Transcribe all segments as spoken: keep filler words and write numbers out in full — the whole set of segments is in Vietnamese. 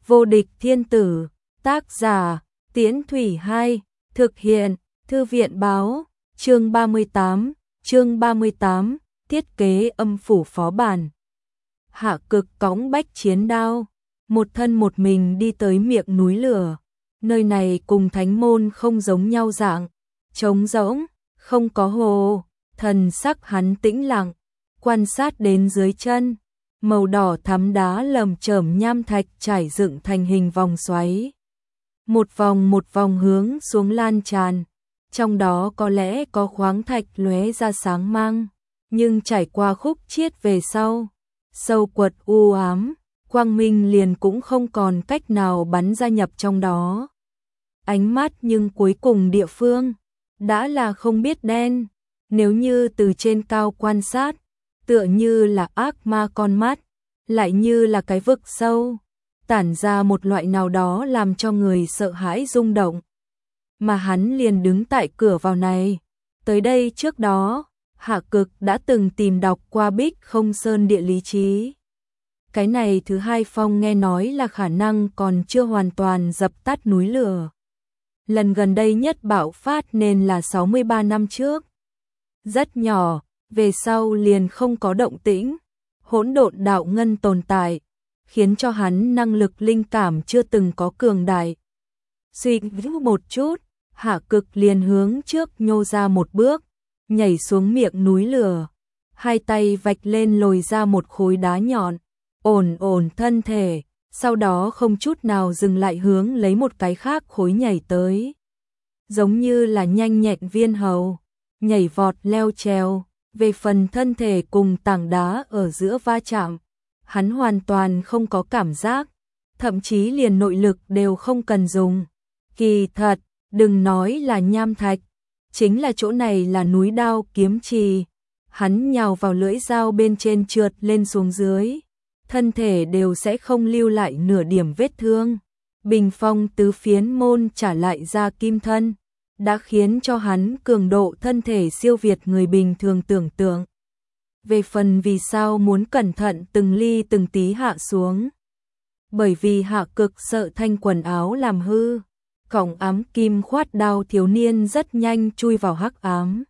Vô địch thiên tử, tác giả, Tiễn Thủy Hai, thực hiện, Thư viện báo, chương ba mươi tám, chương ba mươi tám, thiết kế âm phủ phó bản. Hạ Cực cõng bách chiến đao, một thân một mình đi tới miệng núi lửa. Nơi này cùng Thánh Môn không giống nhau dạng, trống rỗng, không có hồ, thần sắc hắn tĩnh lặng, quan sát đến dưới chân. Màu đỏ thắm đá lởm chởm nham thạch trải dựng thành hình vòng xoáy. Một vòng một vòng hướng xuống lan tràn, trong đó có lẽ có khoáng thạch lóe ra sáng mang, nhưng trải qua khúc chiết về sau, sâu quật u ám, quang minh liền cũng không còn cách nào bắn ra nhập trong đó. Ánh mắt nhưng cuối cùng địa phương, đã là không biết đen, nếu như từ trên cao quan sát, tựa như là ác ma con mắt, lại như là cái vực sâu, tản ra một loại nào đó làm cho người sợ hãi rung động. Mà hắn liền đứng tại cửa vào này. Tới đây trước đó, Hạ Cực đã từng tìm đọc qua Bích Không Sơn địa lý chí. Cái này thứ hai phong nghe nói là khả năng còn chưa hoàn toàn dập tắt núi lửa. Lần gần đây nhất bạo phát nên là sáu mươi ba năm trước. Rất nhỏ, về sau liền không có động tĩnh, hỗn độn đạo ngân tồn tại, khiến cho hắn năng lực linh cảm chưa từng có cường đại. Suy nghĩ một chút, Hạ Cực liền hướng trước nhô ra một bước, nhảy xuống miệng núi lửa, hai tay vạch lên lồi ra một khối đá nhọn, ổn ổn thân thể, sau đó không chút nào dừng lại hướng lấy một cái khác khối nhảy tới. Giống như là nhanh nhẹn viên hầu, nhảy vọt leo trèo. Về phần thân thể cùng tảng đá ở giữa va chạm, hắn hoàn toàn không có cảm giác, thậm chí liền nội lực đều không cần dùng. Kỳ thật, đừng nói là nham thạch, chính là chỗ này là núi đao kiếm trì, hắn nhào vào lưỡi dao bên trên trượt lên xuống dưới, thân thể đều sẽ không lưu lại nửa điểm vết thương. Bình phong tứ phiến môn trả lại ra kim thân, đã khiến cho hắn cường độ thân thể siêu việt người bình thường tưởng tượng. Về phần vì sao muốn cẩn thận từng ly từng tí hạ xuống. Bởi vì Hạ Cực sợ thanh quần áo làm hư, cổng ám kim khoát đao thiếu niên rất nhanh chui vào hắc ám.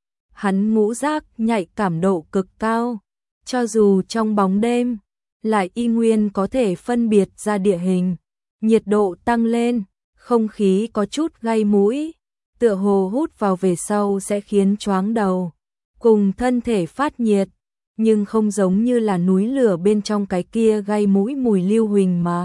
Hắn ngũ giác nhạy cảm độ cực cao, cho dù trong bóng đêm, lại y nguyên có thể phân biệt ra địa hình. Nhiệt độ tăng lên, không khí có chút gây mũi, tựa hồ hút vào về sau sẽ khiến choáng đầu, cùng thân thể phát nhiệt, nhưng không giống như là núi lửa bên trong cái kia gây mũi mùi lưu huỳnh mà.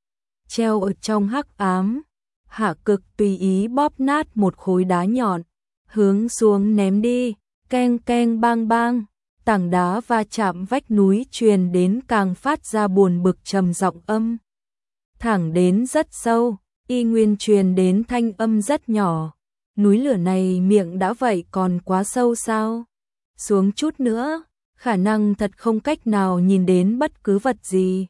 Treo ở trong hắc ám, Hạ Cực tùy ý bóp nát một khối đá nhọn, hướng xuống ném đi, keng keng bang bang, tảng đá va chạm vách núi truyền đến càng phát ra buồn bực trầm giọng âm. Thẳng đến rất sâu, y nguyên truyền đến thanh âm rất nhỏ. Núi lửa này miệng đã vậy còn quá sâu sao? Xuống chút nữa, khả năng thật không cách nào nhìn đến bất cứ vật gì.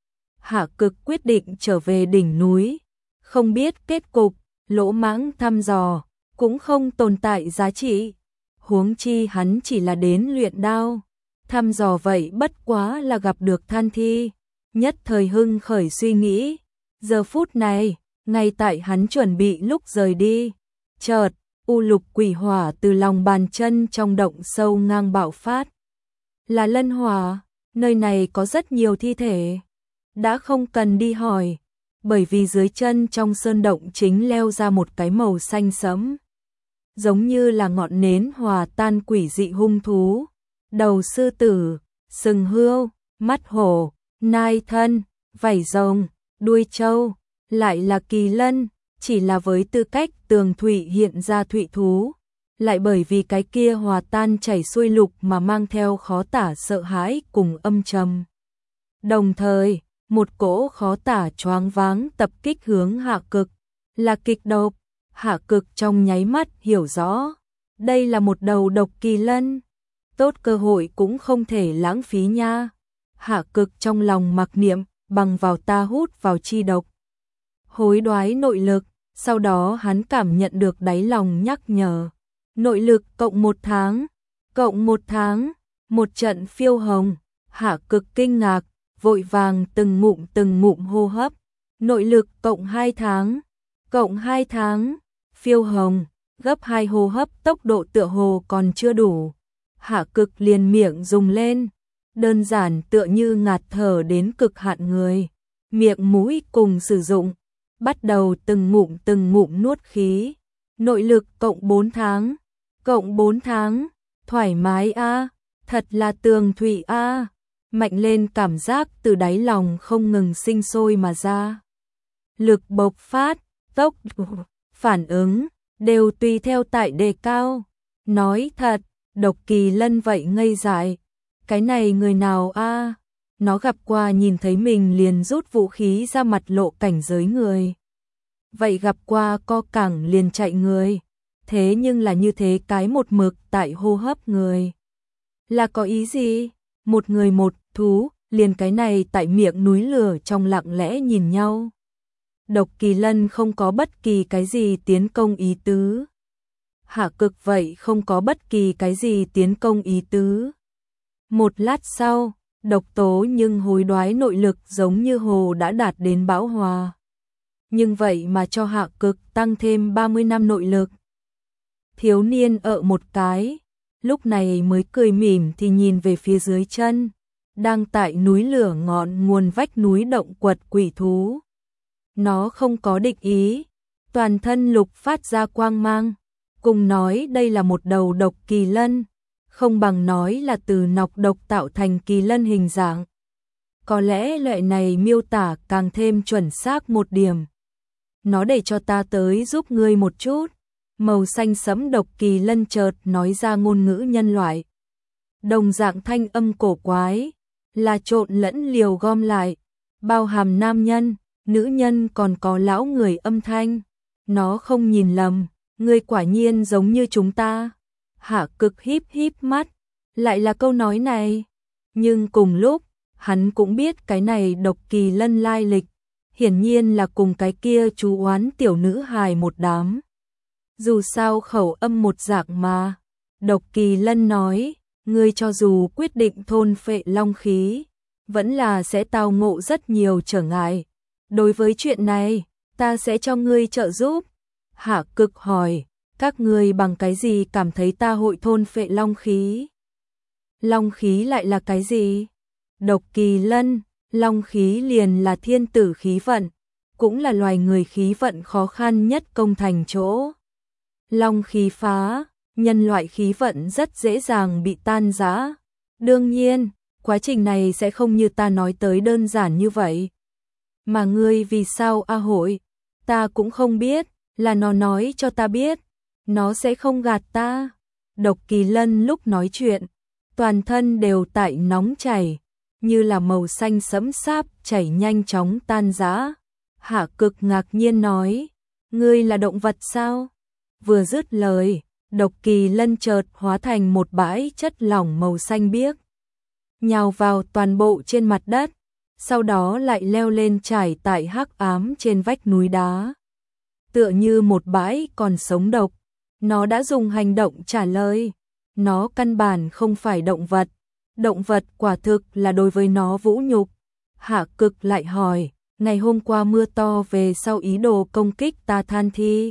Hạ Cực quyết định trở về đỉnh núi, không biết kết cục, lỗ mãng thăm dò, cũng không tồn tại giá trị. Huống chi hắn chỉ là đến luyện đao, thăm dò vậy bất quá là gặp được than thi. Nhất thời hưng khởi suy nghĩ, giờ phút này, ngay tại hắn chuẩn bị lúc rời đi. Chợt, u lục quỷ hỏa từ lòng bàn chân trong động sâu ngang bạo phát. Là lân hỏa, nơi này có rất nhiều thi thể. Đã không cần đi hỏi, bởi vì dưới chân trong sơn động chính leo ra một cái màu xanh sẫm. Giống như là ngọn nến hòa tan quỷ dị hung thú. Đầu sư tử, sừng hươu, mắt hổ, nai thân, vảy rồng, đuôi trâu, lại là kỳ lân. Chỉ là với tư cách tường thủy hiện ra thủy thú, lại bởi vì cái kia hòa tan chảy xuôi lục mà mang theo khó tả sợ hãi cùng âm trầm. Đồng thời, một cỗ khó tả choáng váng tập kích hướng Hạ Cực, là kịch độc. Hạ Cực trong nháy mắt hiểu rõ, đây là một đầu độc kỳ lân, tốt cơ hội cũng không thể lãng phí nha. Hạ Cực trong lòng mặc niệm, bằng vào ta hút vào chi độc. Hối đoái nội lực, sau đó hắn cảm nhận được đáy lòng nhắc nhở. Nội lực cộng một tháng, cộng một tháng, một trận phiêu hồng. Hạ Cực kinh ngạc, vội vàng từng ngụm từng ngụm hô hấp, Nội lực cộng hai tháng, cộng hai tháng, Phiêu Hồng, gấp hai hô hấp tốc độ tựa hồ còn chưa đủ. Hạ Cực liền miệng dùng lên, đơn giản tựa như ngạt thở đến cực hạn người, miệng mũi cùng sử dụng, bắt đầu từng ngụm từng ngụm nuốt khí. Nội lực cộng bốn tháng, cộng bốn tháng, thoải mái a, thật là tường thụy a. Mạnh lên cảm giác từ đáy lòng không ngừng sinh sôi mà ra. Lực bộc phát, tốc độ, phản ứng, đều tùy theo tại đề cao. Nói thật, Độc Kỳ Lân vậy ngây dại. Cái này người nào a? Nó gặp qua nhìn thấy mình liền rút vũ khí ra mặt lộ cảnh giới người. Vậy gặp qua co cẳng liền chạy người. Thế nhưng là như thế cái một mực tại hô hấp người. Là có ý gì? Một người một thú, liền cái này tại miệng núi lửa trong lặng lẽ nhìn nhau. Độc Kỳ Lân không có bất kỳ cái gì tiến công ý tứ. Hạ Cực vậy không có bất kỳ cái gì tiến công ý tứ. Một lát sau, độc tố nhưng hối đoái nội lực giống như hồ đã đạt đến bão hòa. Nhưng vậy mà cho Hạ Cực tăng thêm ba mươi năm nội lực. Thiếu niên ợ một cái, lúc này mới cười mỉm thì nhìn về phía dưới chân, đang tại núi lửa ngọn nguồn vách núi động quật quỷ thú. Nó không có địch ý, toàn thân lục phát ra quang mang, cùng nói đây là một đầu độc kỳ lân, không bằng nói là từ nọc độc tạo thành kỳ lân hình dạng. Có lẽ loại này miêu tả càng thêm chuẩn xác một điểm. Nó để cho ta tới giúp ngươi một chút. Màu xanh sẫm độc kỳ lân chợt nói ra ngôn ngữ nhân loại. Đồng dạng thanh âm cổ quái, là trộn lẫn liều gom lại, bao hàm nam nhân, nữ nhân còn có lão người âm thanh. Nó không nhìn lầm, ngươi quả nhiên giống như chúng ta. Hạ Cực híp híp mắt, lại là câu nói này. Nhưng cùng lúc, hắn cũng biết cái này độc kỳ lân lai lịch, hiển nhiên là cùng cái kia chú oán tiểu nữ hài một đám. Dù sao khẩu âm một dạng mà. Độc Kỳ Lân nói, ngươi cho dù quyết định thôn phệ long khí, vẫn là sẽ tao ngộ rất nhiều trở ngại. Đối với chuyện này, ta sẽ cho ngươi trợ giúp. Hạ Cực hỏi, các ngươi bằng cái gì cảm thấy ta hội thôn phệ long khí? Long khí lại là cái gì? Độc Kỳ Lân, long khí liền là thiên tử khí vận, cũng là loài người khí vận khó khăn nhất công thành chỗ. Long khí phá, nhân loại khí vận rất dễ dàng bị tan rã. Đương nhiên, quá trình này sẽ không như ta nói tới đơn giản như vậy. Mà ngươi vì sao a hội? Ta cũng không biết, là nó nói cho ta biết. Nó sẽ không gạt ta. Độc Kỳ Lân lúc nói chuyện, toàn thân đều tại nóng chảy, như là màu xanh sẫm sáp chảy nhanh chóng tan rã. Hạ Cực ngạc nhiên nói, ngươi là động vật sao? Vừa dứt lời, Độc Kỳ Lân chợt hóa thành một bãi chất lỏng màu xanh biếc, nhào vào toàn bộ trên mặt đất, sau đó lại leo lên trải tại hắc ám trên vách núi đá. Tựa như một bãi còn sống độc, nó đã dùng hành động trả lời. Nó căn bản không phải động vật, động vật quả thực là đối với nó vũ nhục. Hạ Cực lại hỏi, ngày hôm qua mưa to về sau ý đồ công kích ta than thi.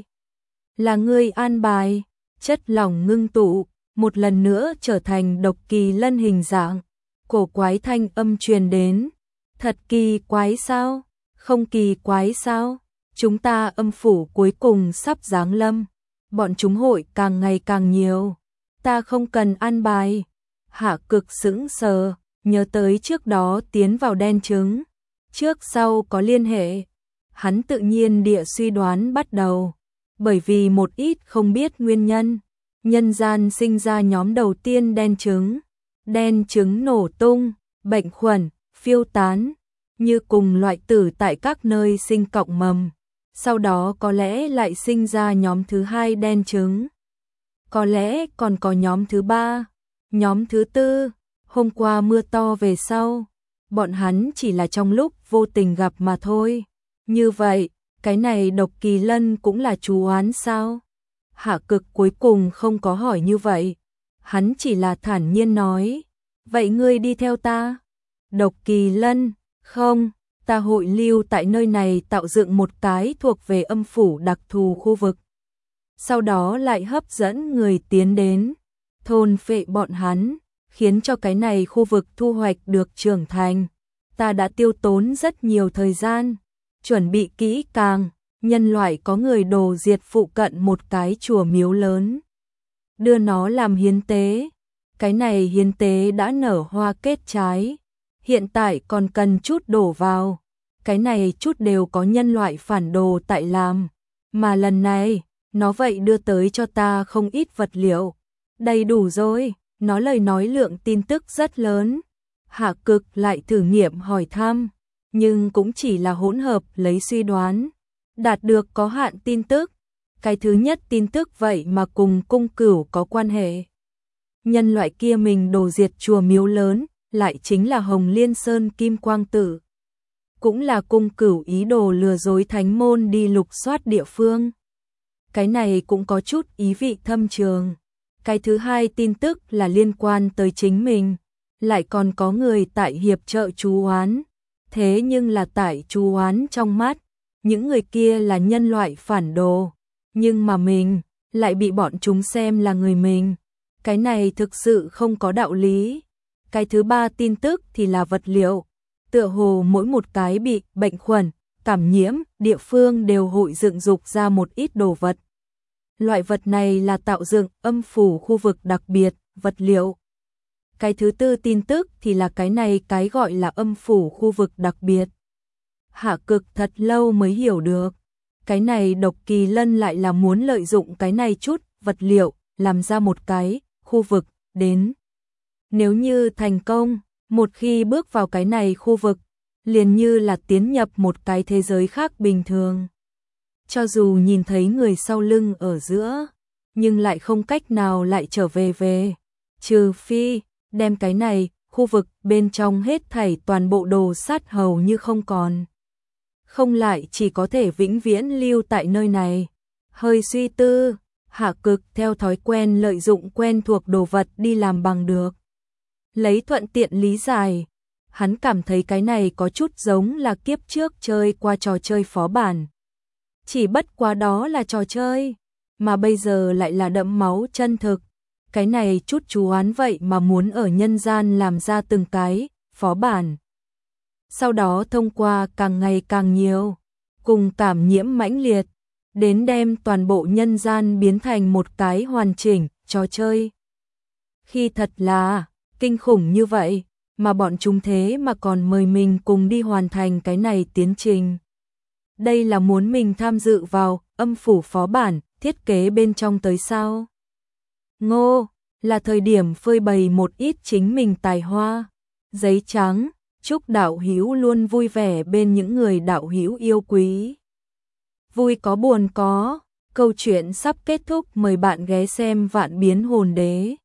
Là ngươi an bài, chất lỏng ngưng tụ, một lần nữa trở thành Độc Kỳ Lân hình dạng. Cổ quái thanh âm truyền đến, thật kỳ quái sao? Không kỳ quái sao? Chúng ta âm phủ cuối cùng sắp giáng lâm, bọn chúng hội càng ngày càng nhiều. Ta không cần an bài. Hạ Cực sững sờ, nhớ tới trước đó tiến vào đen trứng, trước sau có liên hệ. Hắn tự nhiên địa suy đoán bắt đầu. Bởi vì một ít không biết nguyên nhân, nhân gian sinh ra nhóm đầu tiên đen trứng. Đen trứng nổ tung, bệnh khuẩn, phiêu tán, như cùng loại tử tại các nơi sinh cọng mầm. Sau đó có lẽ lại sinh ra nhóm thứ hai đen trứng. Có lẽ còn có nhóm thứ ba, nhóm thứ tư. Hôm qua mưa to về sau, bọn hắn chỉ là trong lúc vô tình gặp mà thôi. Như vậy, cái này Độc Kỳ Lân cũng là chú oán sao? Hạ Cực cuối cùng không có hỏi như vậy. Hắn chỉ là thản nhiên nói, vậy ngươi đi theo ta. Độc Kỳ Lân, không, ta hội lưu tại nơi này tạo dựng một cái thuộc về âm phủ đặc thù khu vực. Sau đó lại hấp dẫn người tiến đến, thôn phệ bọn hắn, khiến cho cái này khu vực thu hoạch được trưởng thành. Ta đã tiêu tốn rất nhiều thời gian, chuẩn bị kỹ càng, nhân loại có người đồ diệt phụ cận một cái chùa miếu lớn. Đưa nó làm hiến tế, cái này hiến tế đã nở hoa kết trái, hiện tại còn cần chút đổ vào, cái này chút đều có nhân loại phản đồ tại làm, mà lần này, nó vậy đưa tới cho ta không ít vật liệu, đầy đủ rồi, nó lời nói lượng tin tức rất lớn. Hạ Cực lại thử nghiệm hỏi thăm, nhưng cũng chỉ là hỗn hợp lấy suy đoán, đạt được có hạn tin tức. Cái thứ nhất tin tức vậy mà cùng cung cửu có quan hệ. Nhân loại kia mình đồ diệt chùa miếu lớn, lại chính là Hồng Liên Sơn Kim Quang Tử. Cũng là cung cửu ý đồ lừa dối thánh môn đi lục soát địa phương. Cái này cũng có chút ý vị thâm trường. Cái thứ hai tin tức là liên quan tới chính mình, lại còn có người tại hiệp trợ chú oán. Thế nhưng là tại chú oán trong mắt, những người kia là nhân loại phản đồ, nhưng mà mình lại bị bọn chúng xem là người mình. Cái này thực sự không có đạo lý. Cái thứ ba tin tức thì là vật liệu, tựa hồ mỗi một cái bị bệnh khuẩn, cảm nhiễm, địa phương đều hội dựng dục ra một ít đồ vật. Loại vật này là tạo dựng âm phủ khu vực đặc biệt, vật liệu. Cái thứ tư tin tức thì là cái này cái gọi là âm phủ khu vực đặc biệt. Hạ Cực thật lâu mới hiểu được, cái này Độc Kỳ Lân lại là muốn lợi dụng cái này chút vật liệu, làm ra một cái khu vực đến. Nếu như thành công, một khi bước vào cái này khu vực, liền như là tiến nhập một cái thế giới khác bình thường. Cho dù nhìn thấy người sau lưng ở giữa, nhưng lại không cách nào lại trở về về, trừ phi đem cái này khu vực bên trong hết thảy toàn bộ đồ sát hầu như không còn. Không lại chỉ có thể vĩnh viễn lưu tại nơi này. Hơi suy tư, Hạ Cực theo thói quen lợi dụng quen thuộc đồ vật đi làm bằng được. Lấy thuận tiện lý giải, hắn cảm thấy cái này có chút giống là kiếp trước chơi qua trò chơi phó bản. Chỉ bất quá đó là trò chơi, mà bây giờ lại là đẫm máu chân thực. Cái này chút chú oán vậy mà muốn ở nhân gian làm ra từng cái phó bản. Sau đó thông qua càng ngày càng nhiều, cùng cảm nhiễm mãnh liệt, đến đem toàn bộ nhân gian biến thành một cái hoàn chỉnh trò chơi. Khi thật là kinh khủng như vậy, mà bọn chúng thế mà còn mời mình cùng đi hoàn thành cái này tiến trình. Đây là muốn mình tham dự vào âm phủ phó bản thiết kế bên trong tới sao? Ngô, là thời điểm phơi bày một ít chính mình tài hoa. Giấy trắng, chúc đạo hữu luôn vui vẻ bên những người đạo hữu yêu quý. Vui có buồn có, câu chuyện sắp kết thúc, mời bạn ghé xem Vạn Biến Hồn Đế.